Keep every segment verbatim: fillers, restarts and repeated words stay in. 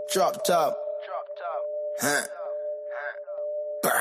Drop top. Huh. Brr.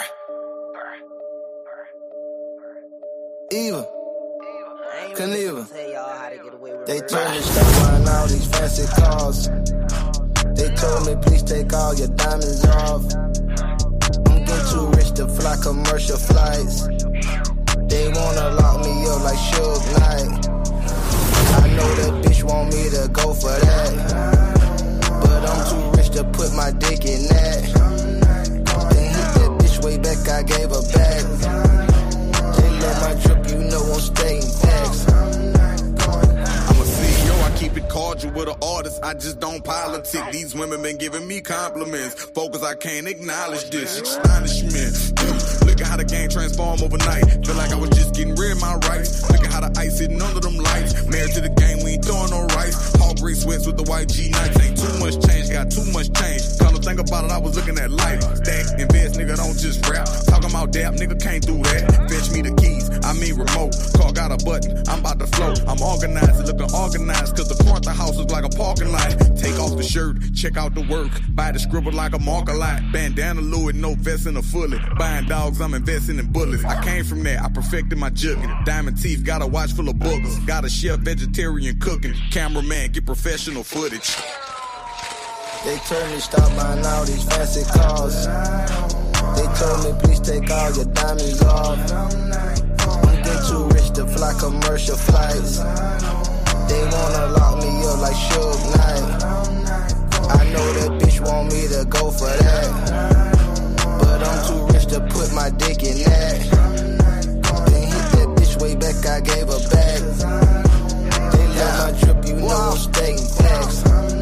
Eva. Knievel. They told me stop buying all these fancy cars. They told me please take all your diamonds off. I'm getting too rich to fly commercial flights. They wanna lock me up like Suge Knight. I know that bitch want me to go for that, but I'm too rich to put my dick in that. Then hit that bitch way back, I gave her back. They let my drip, you know I'm staying facts. I'm a C E O, I keep it cordial with an artist, I just don't politic. These women been giving me compliments. Focus, I can't acknowledge this. Astonishment. Look at how the game transformed overnight. Feel like I was just getting rid of my rights. Look at how the ice sitting under them lights. Married to the game, we ain't throwing no rice. All gray sweats with the white G nights. Ain't too much change, got too much change. Come to think about it, I was looking at life. Stack, invest, nigga, don't just rap. Talking about dap, nigga, can't do that. Fetch me the keys, I mean remote. Car got a button, I'm about to float. I'm organized, looking organized, cause the front of the house is like a parking lot. Take off the shirt, check out the work. Buy the scribble like a marker lot. Bandana Louis, no vest and a fully. Buying dogs, I'm investing in bullets. I came from there, I perfected my jugging. Diamond teeth, got a watch full of boogers. Got a chef, vegetarian cooking. Cameraman, get professional footage. They told me stop buying all these fancy cars. They told me please take all your diamonds off. I'm getting too rich to fly commercial flights. They wanna lock me up like Suge Knight. I know that bitch want me to go for that, but I'm too rich to put my dick in that. Then hit that bitch way back, I gave her back. They let my drip, you know I'm staying facts.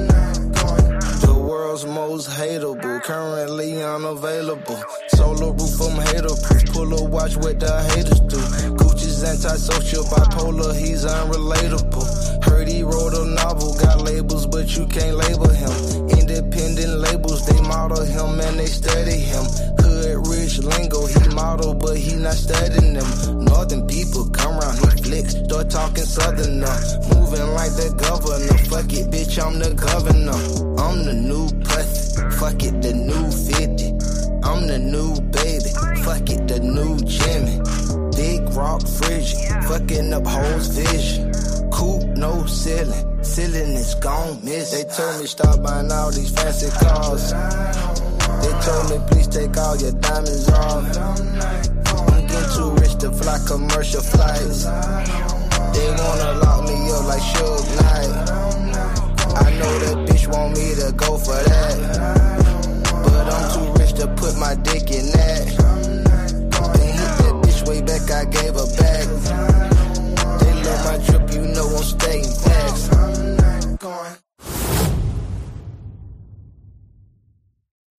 The world's most hateable, currently unavailable. Solar roof, I'm hater-proof. Pull a watch what the haters do. Gucci's antisocial, bipolar, he's unrelatable. Heard he wrote a novel, got labels, but you can't label him. Independent labels, they model him and they study him. Hood rich lingo, he model, but he not studying them. Northern people come around, he flicks, start talking southerner. Moving like the governor, fuck it, bitch, I'm the governor. I'm the new pussy, fuck it, the new fifty. I'm the new baby, fuck it, the new Jimmy. Big rock frigid, fucking up hoes vision. Coupe, no ceiling, ceiling is gone miss. They told me stop buying all these fancy cars. They told me please take all your diamonds off. I'm getting too rich to fly commercial flights. They wanna lock me up like Suge Knight.